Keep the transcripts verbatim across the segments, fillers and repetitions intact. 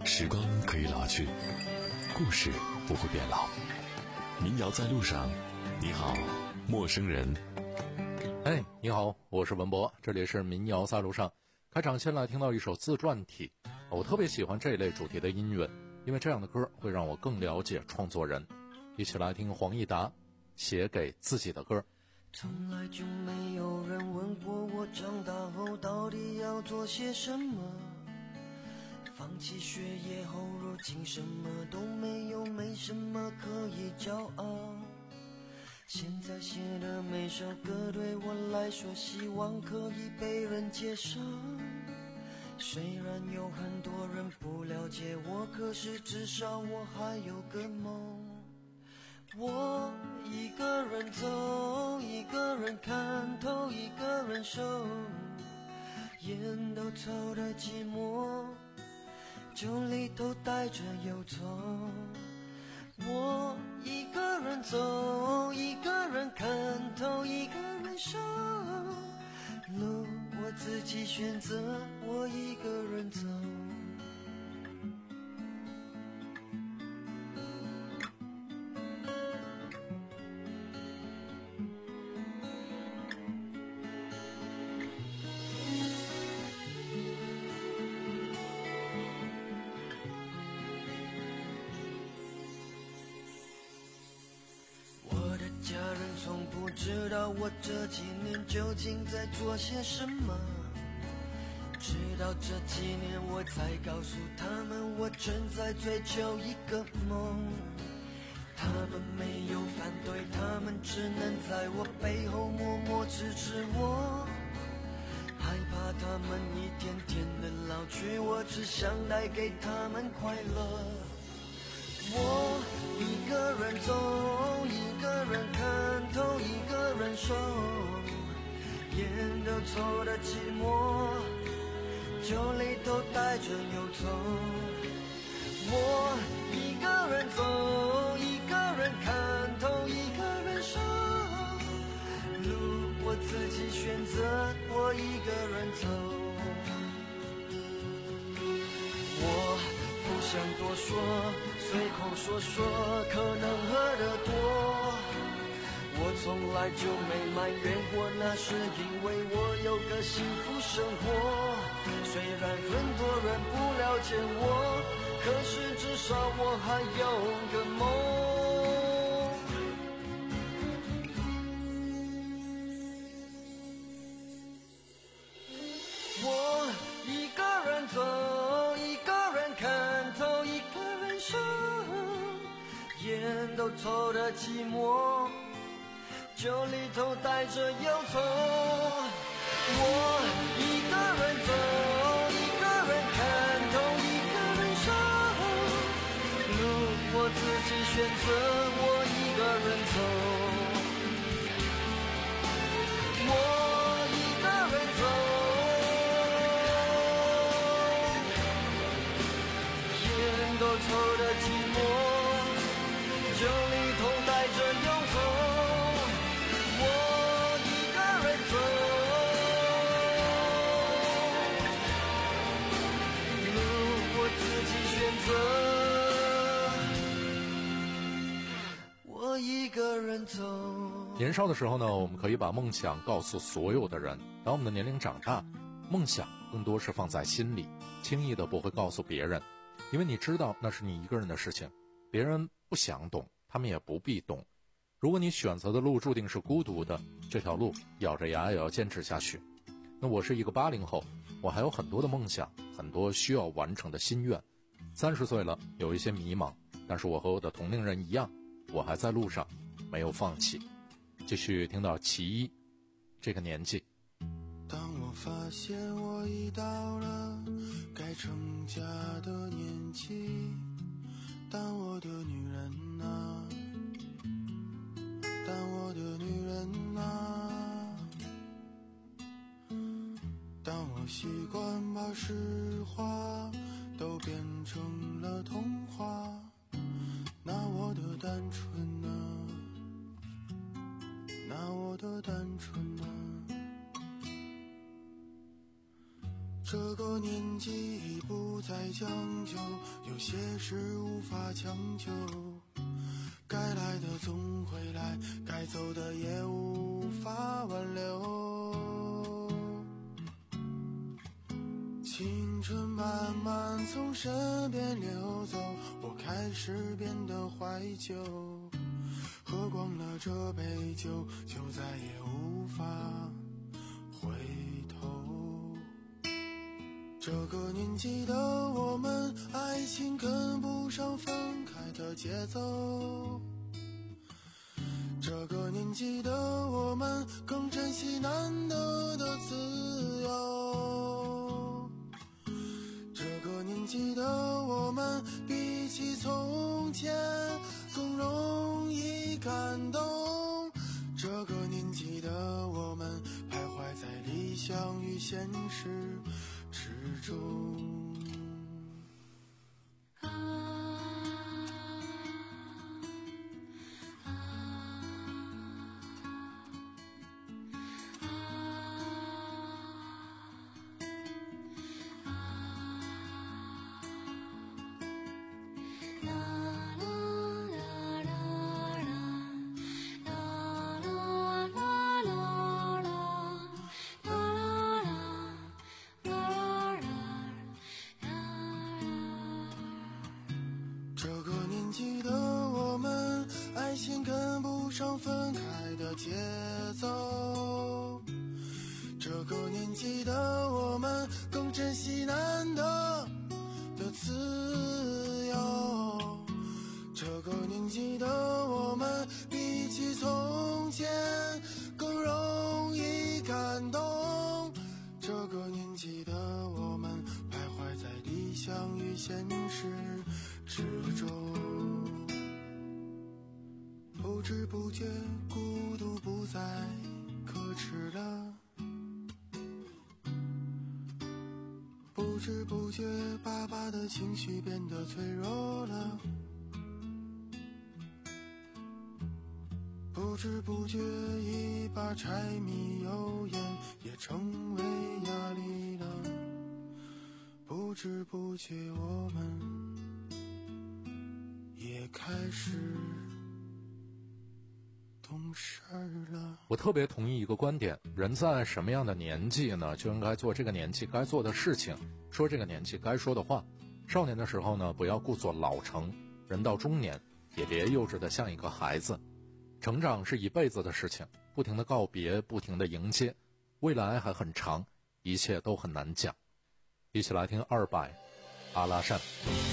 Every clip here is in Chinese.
时光可以老去，故事不会变老。民谣在路上，你好，陌生人。 哎，你好，我是文博，这里是民谣在路上。开场先来听到一首自传体，我特别喜欢这一类主题的音乐，因为这样的歌会让我更了解创作人。一起来听黄义达写给自己的歌。 从来就没有人问过我长大后到底要做些什么，放弃学业后如今什么都没有，没什么可以骄傲。现在写的每首歌对我来说希望可以被人接受，虽然有很多人不了解我，可是至少我还有个梦。我一个人走，一个人看透，一个人受，烟都抽的寂寞，酒里头带着忧愁。我一个人走，一个人看透，一个人受，路我自己选择，我一个人走。家人从不知道我这几年究竟在做些什么，直到这几年我才告诉他们我正在追求一个梦。他们没有反对，他们只能在我背后默默支持我，害怕他们一天天的老去，我只想带给他们快乐。我一个人走，一个人看透，一个人受，烟都抽的寂寞，酒里头带着忧愁。我一个人走，一个人看透，一个人受，路我自己选择，我一个人走。我不想多说，随口说说可能喝得多，我从来就没埋怨过，那是因为我有个幸福生活。虽然很多人不了解我，可是至少我还有个梦。我一个人走，一个人看透，一个人受，烟都抽的寂寞，酒里头带着忧愁。我一个人走，一个人看透，一个人受，路我自己选择，我一个人走。我一个人走，烟都抽的寂寞，酒里头带着忧愁。我一个人走，路我自己选择，我一个人走。 年少的时候呢，我们可以把梦想告诉所有的人，当我们的年龄长大，梦想更多是放在心里，轻易的不会告诉别人，因为你知道那是你一个人的事情，别人不想懂，他们也不必懂。如果你选择的路注定是孤独的，这条路咬着牙也要坚持下去。那我是一个八零后，我还有很多的梦想，很多需要完成的心愿。三十岁了，有一些迷茫，但是我和我的同龄人一样，我还在路上，没有放弃。继续听到其一，这个年纪。 当我发现我已到了该成家的年纪，当我的女人啊，当我的女人啊，当我习惯把实话都变成了童话，那我的单纯啊，那我的单纯啊， 这个年纪已不再将就，有些事无法强求，该来的总会来，该走的也无法挽留。青春慢慢从身边流走，我开始变得怀旧，喝光了这杯酒，就再也无法回头。这个年纪的我们，爱情跟不上分开的节奏。这个年纪的我们，更珍惜难得的自由。这个年纪的我们，比起从前更容易感动。这个年纪的我们，徘徊在理想与现实之中。跟不上分开的节奏，这个年纪的我们更珍惜难得的自由。这个年纪的我们比起从前更容易感动。这个年纪的我们徘徊在理想与现实之中。不知不觉孤独不再可耻了，不知不觉爸爸的情绪变得脆弱了，不知不觉一把柴米油盐也成为压力了，不知不觉我们也开始懂事了。 我特别同意一个观点，人在什么样的年纪呢，就应该做这个年纪该做的事情，说这个年纪该说的话。少年的时候呢，不要故作老成，人到中年也别幼稚的像一个孩子。成长是一辈子的事情，不停的告别，不停的迎接，未来还很长，一切都很难讲。一起来听二百阿拉善。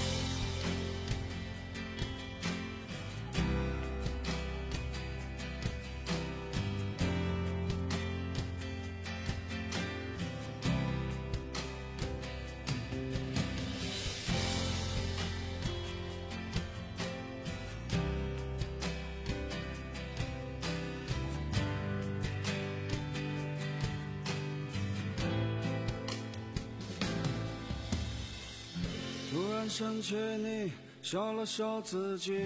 突然想起你，笑了笑自己。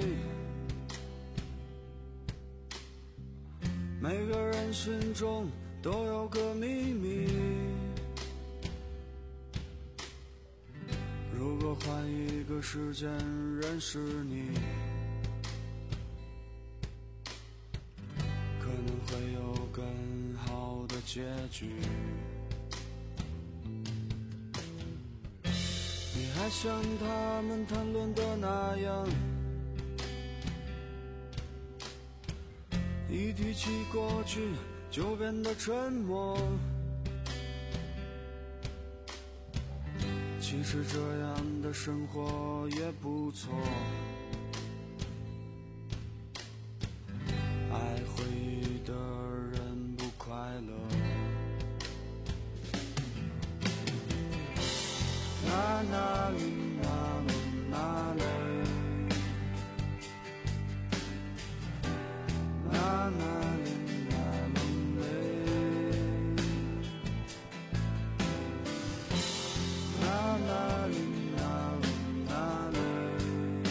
每个人心中都有个秘密，如果换一个时间认识你，可能会有更好的结局。你还像他们谈论的那样，一提起过去就变得沉默。其实这样的生活也不错，爱回忆的人不快乐。那那里那里那里，那那里那里，那那里那里那里，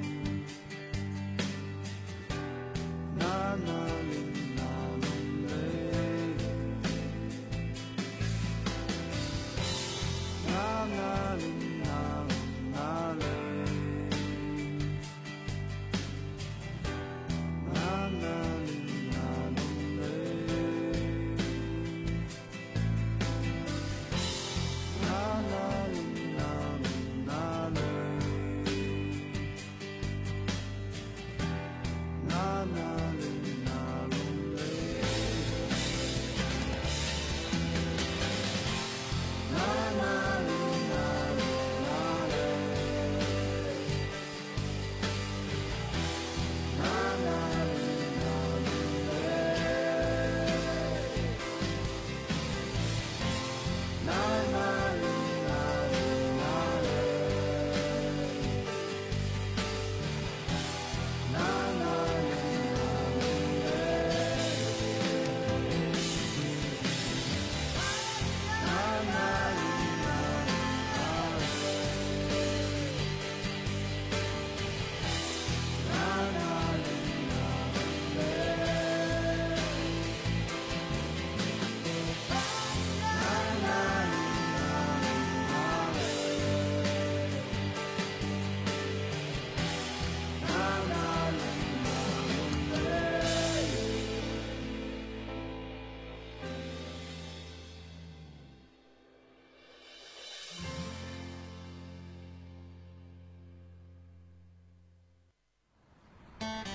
那那里那里。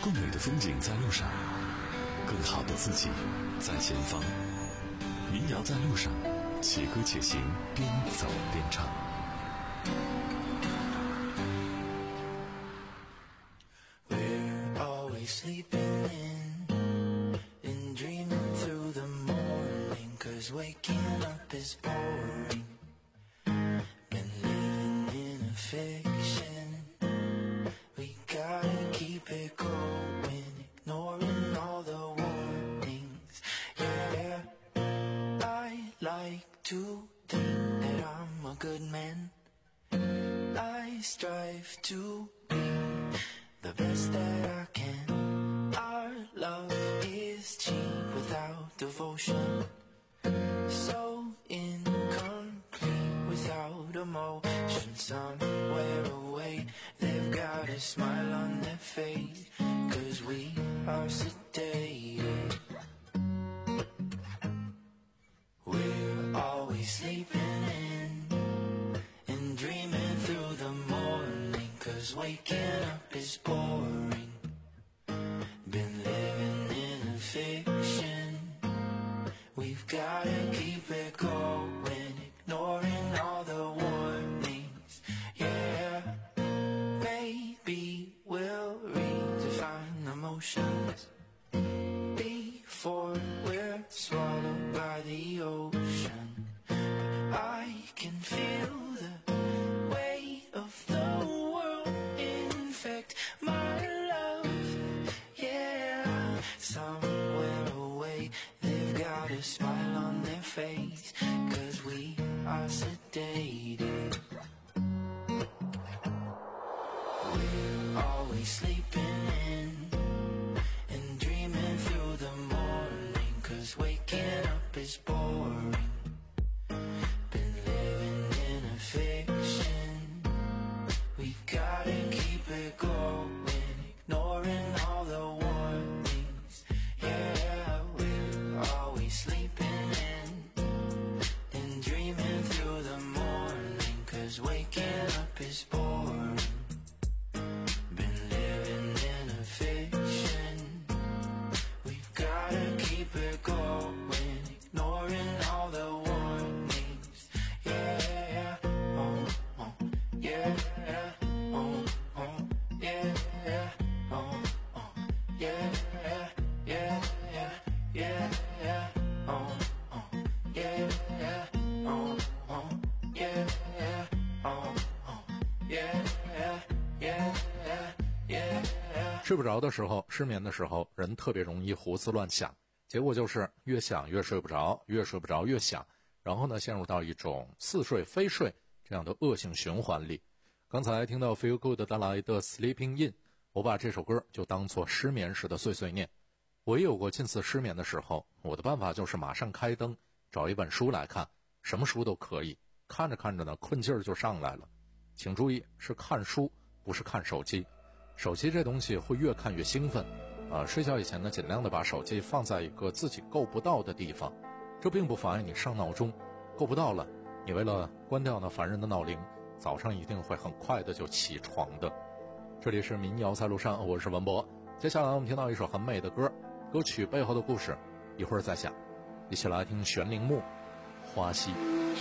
更美的风景在路上，更好的自己在前方。民谣在路上，且歌且行，边走边唱。 We're always sleeping in and dreaming through the morning, 'cause waking up is boring. Been living in a fiction, we gotta keep it going, ignoring all the warnings. Yeah, I like to think that I'm a good man. I strive to be the best that I can. Our love is cheap without devotion, so incomplete without emotion. Somewhere away they've got a smile on their face, 'cause we are sedated. We're always sleeping in and dreaming through the morning, 'cause waking up is boring. Been living in a fiction, we've gotta keep it going, ignoring all the warnings. Yeah, maybe we'll redefine emotions before we're swallowed by the ocean. I can feel the weight of the world infect my love. Yeah, somewhere away they've got a smile on their face, 'cause we are sedated. We're always sleeping in and dreaming through the morning, 'cause waking up is boring. Been living in a fiction, we've gotta keep it going, ignoring all the warnings. Yeah, we're always sleeping in and dreaming through the morning, 'cause waking up is boring. Been living in a fiction, we've gotta keep it going, ignoring all the warnings. Yeah, oh, oh, yeah, oh, oh, yeah, oh, oh, yeah, yeah, yeah, yeah, oh, oh, yeah, oh, oh, yeah, oh, oh, yeah, yeah, yeah, yeah. 睡不着的时候，失眠的时候，人特别容易胡思乱想，结果就是越想越睡不着，越睡不着越想，然后呢，陷入到一种似睡非睡这样的恶性循环里。刚才听到 Feel Good 带来的 Sleeping In， 我把这首歌就当作失眠时的碎碎念。我也有过近似失眠的时候，我的办法就是马上开灯，找一本书来看，什么书都可以，看着看着呢，困劲儿就上来了。请注意，是看书，不是看手机。手机这东西会越看越兴奋，呃，睡觉以前呢，尽量的把手机放在一个自己够不到的地方，这并不妨碍你上闹钟，够不到了，你为了关掉那烦人的闹铃，早上一定会很快的就起床的。这里是民谣在路上，我是文博。接下来我们听到一首很美的歌，歌曲背后的故事一会儿再讲，一起来听玄铃木花溪。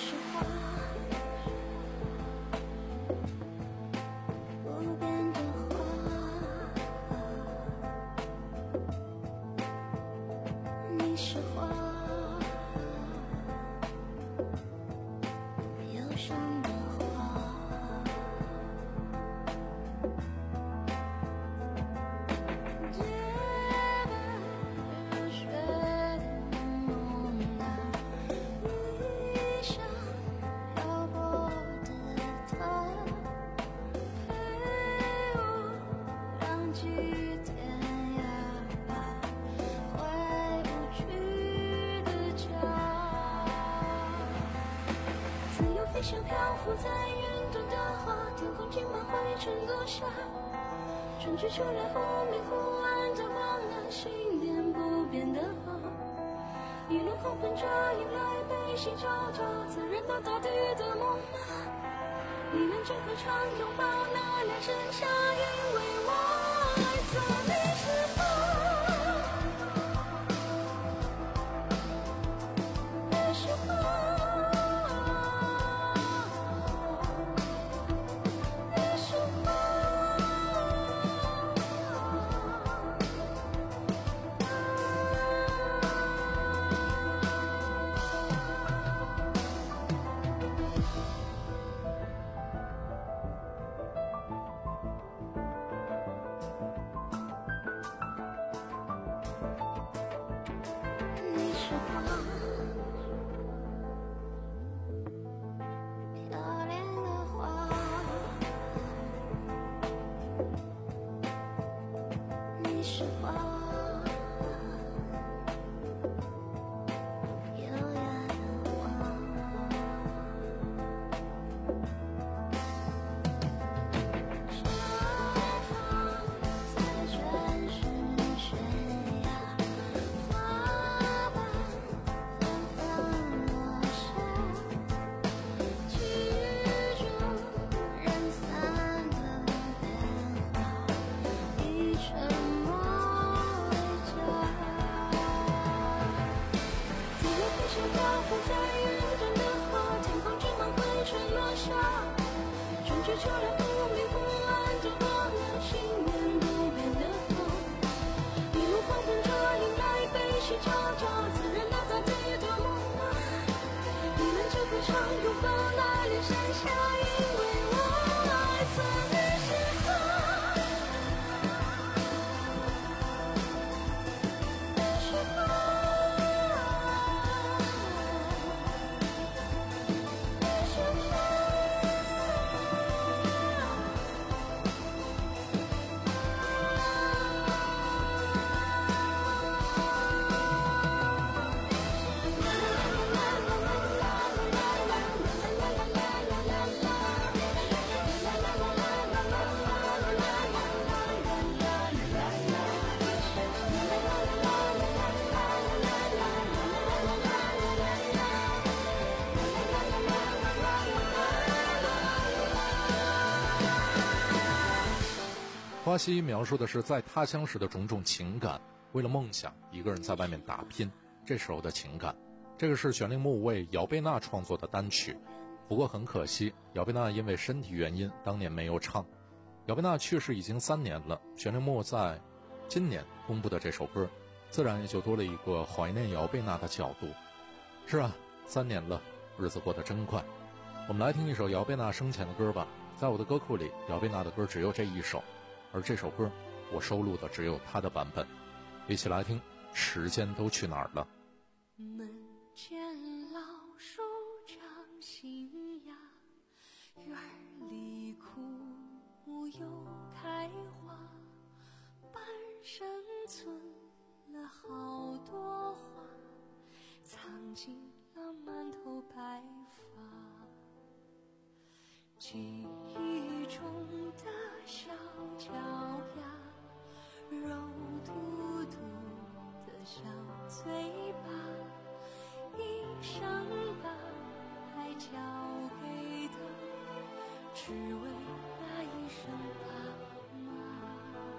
飞翔漂浮在远端的花，天空浸满灰尘落下，春去秋来忽明忽暗的光亮，心变不变的好，一路狂奔着迎来悲喜交加，自然到大地的梦啊，你能这歌唱拥抱那良辰相依为我。 花溪描述的是在他乡时的种种情感，为了梦想一个人在外面打拼，这时候的情感。这个是玄铃木为姚贝娜创作的单曲，不过很可惜，姚贝娜因为身体原因当年没有唱。姚贝娜去世已经三年了，玄铃木在今年公布的这首歌，自然也就多了一个怀念姚贝娜的角度。是啊，三年了，日子过得真快。我们来听一首姚贝娜生前的歌吧，在我的歌库里，姚贝娜的歌只有这一首，而这首歌我收录的只有她的版本。一起来听《时间都去哪儿了》。 门前老树长新芽，院里枯木又开花，半生存了好多话，藏进了满头白发。记忆中的小脚丫，肉嘟嘟的小嘴巴，一生把爱交给他，只为那一声爸妈。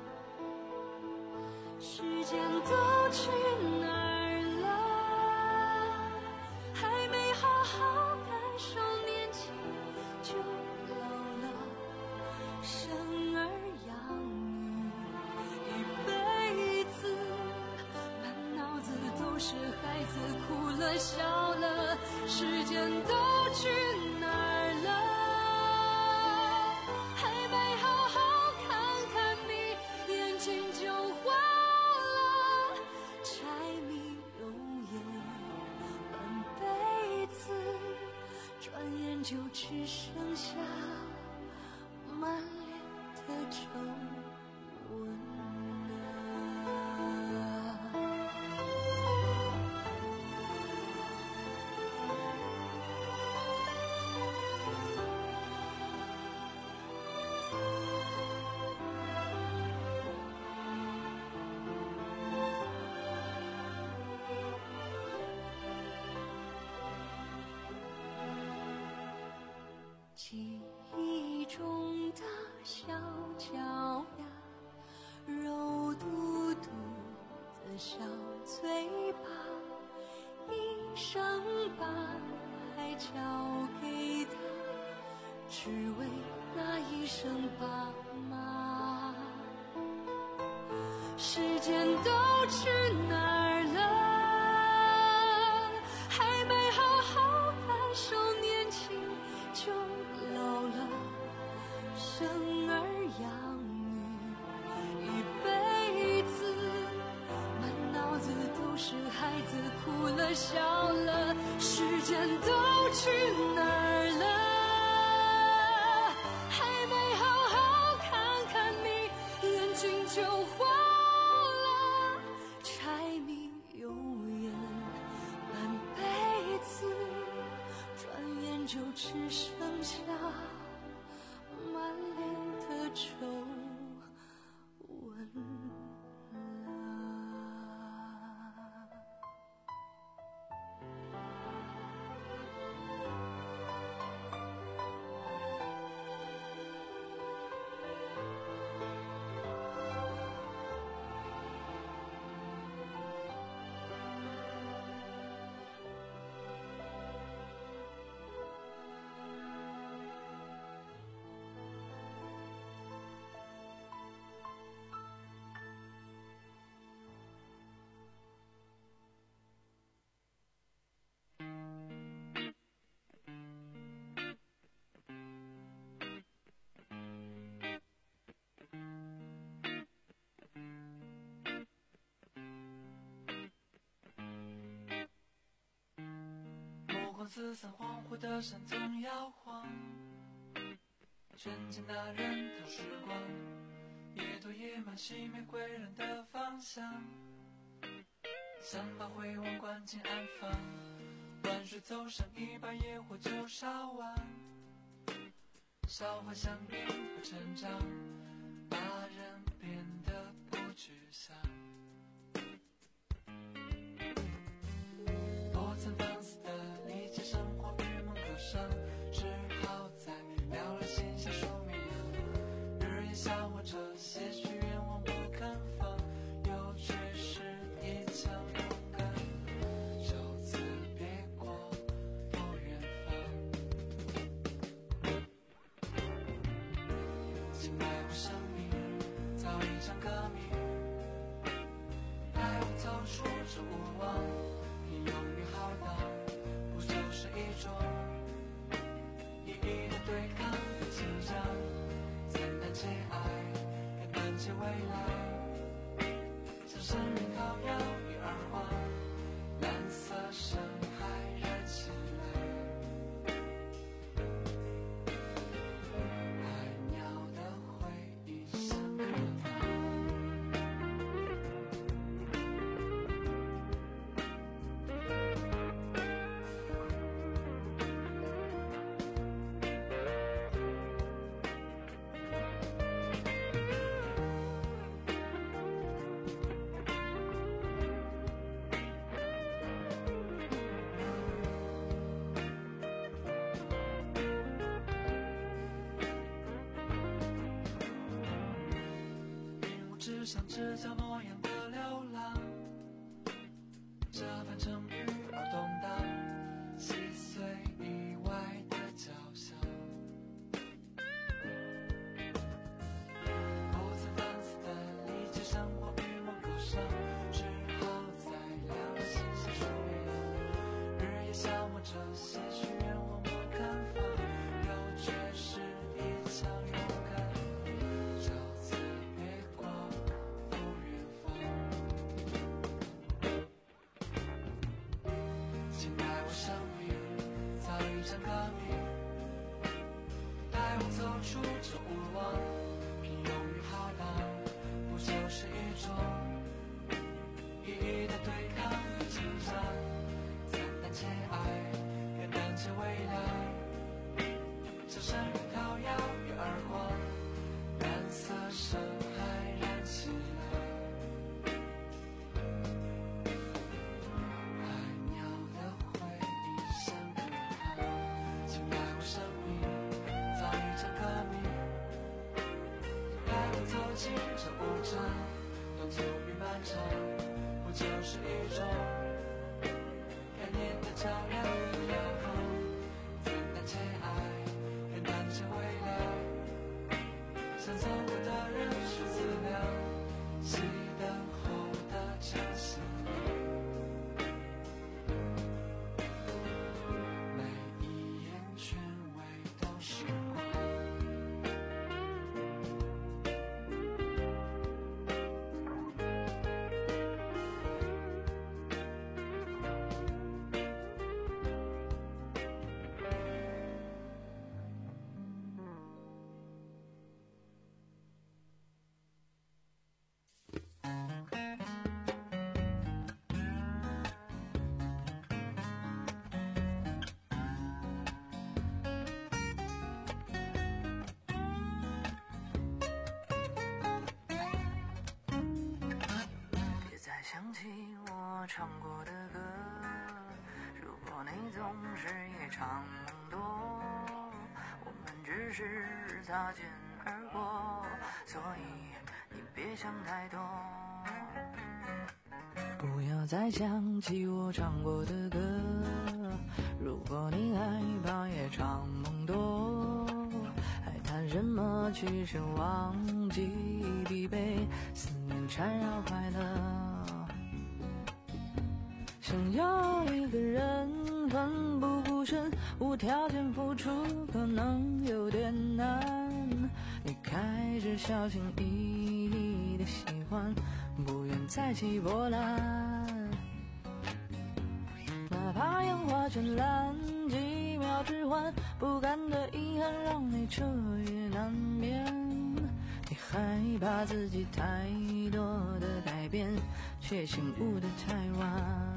时间都去哪儿了？还没好好感受年轻就老了，生儿养女一辈子，满脑子都是孩子哭了笑了，时间都去哪儿了？还没好好看看你，眼睛就花了，柴米油盐半辈子，转眼就只剩下满脸的皱纹了。记忆中的小脚丫， 肉嘟嘟的小嘴巴，一生把爱交给他，只为那一声爸妈。时间都去哪儿了？还没好好感受年轻就老了，生儿养女一辈子，满脑子都是孩子哭了笑了，时间都去哪儿了？还没好好看看你，眼睛就花了，柴米油盐半辈子，转眼就只剩下满脸的皱纹了。 四散恍惚的山总摇晃，纯净那人头时光，野土野满熄灭归人的方向，想把回望关进安放，万水走上一把野火就烧完，烧花香槟和成长，把人变得不具象。我曾放肆的理解生活与梦可伤，只好在聊了心下说明，日夜向往着些许愿望不肯放，有趣是一腔勇敢，就此别过不远方。请爱我生命早一场革命，带我走出这无望，平庸与浩荡，不就是一种意义的对抗和紧张？怎难解爱，也难解未来，像生命烤窑与耳环，蓝色深海燃起来。海鸟的回忆像课堂，云雾之上只角模样的流浪，这番成语而动荡，细碎意外的交响。不曾放肆的理解生活与梦可伤，只好在两人心下说明，日夜向往着些许愿望不肯放，又却是一腔勇敢，就此别过不远方。请爱我生命早一场革命，带我走出这无望，平庸与浩荡，不就是一种意义的对抗和紧张？怎难解爱，也难解未来，像生日烤窑与耳光，蓝色深海燃起来。海鸟的回忆像课堂，请爱我生命早一场革命，带我走起这无常，短促比漫长，不就是一种概念的较量与摇晃？简单且爱，简单且未来，想走过的人数资料，熄灯后的城市里，每一眼全味都是光。 想起我唱过的歌，如果你总是夜长梦多，我们只是擦肩而过，所以你别想太多。不要再想起我唱过的歌，如果你害怕夜长梦多，还谈什么去身忘记疲惫，思念缠绕快乐。想要一个人奋不顾身，无条件付出可能有点难，你开始小心翼翼的喜欢，不愿再起波澜，哪怕烟花绚烂，几秒之欢，不甘的遗憾让你彻夜难眠，你害怕自己太多的改变，却醒悟的太晚。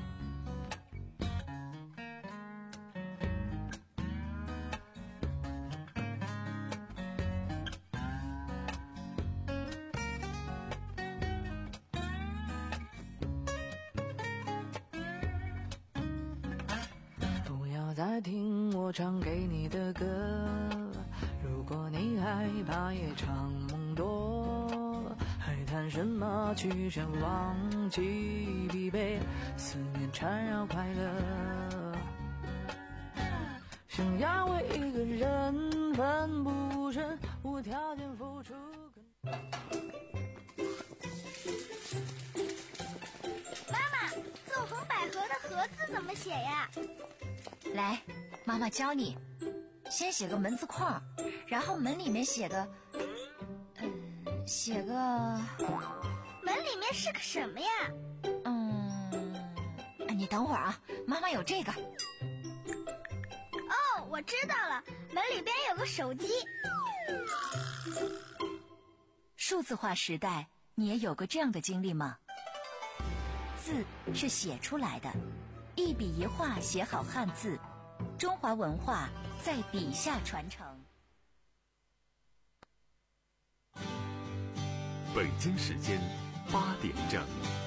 再听我唱给你的歌，如果你害怕夜长梦多，还谈什么去全忘记疲惫，思念缠绕快乐。想要为一个人奋不顾身，无条件付出。 妈妈，纵横捭阖的阖字怎么写呀？ 来，妈妈教你，先写个门字框，然后门里面写个，嗯，写个， 门里面是个什么呀？ 嗯，你等会儿啊，妈妈有这个。 哦，我知道了，门里边有个手机。 数字化时代，你也有过这样的经历吗？字是写出来的，一笔一画写好汉字，中华文化在笔下传承。 北京时间八点整。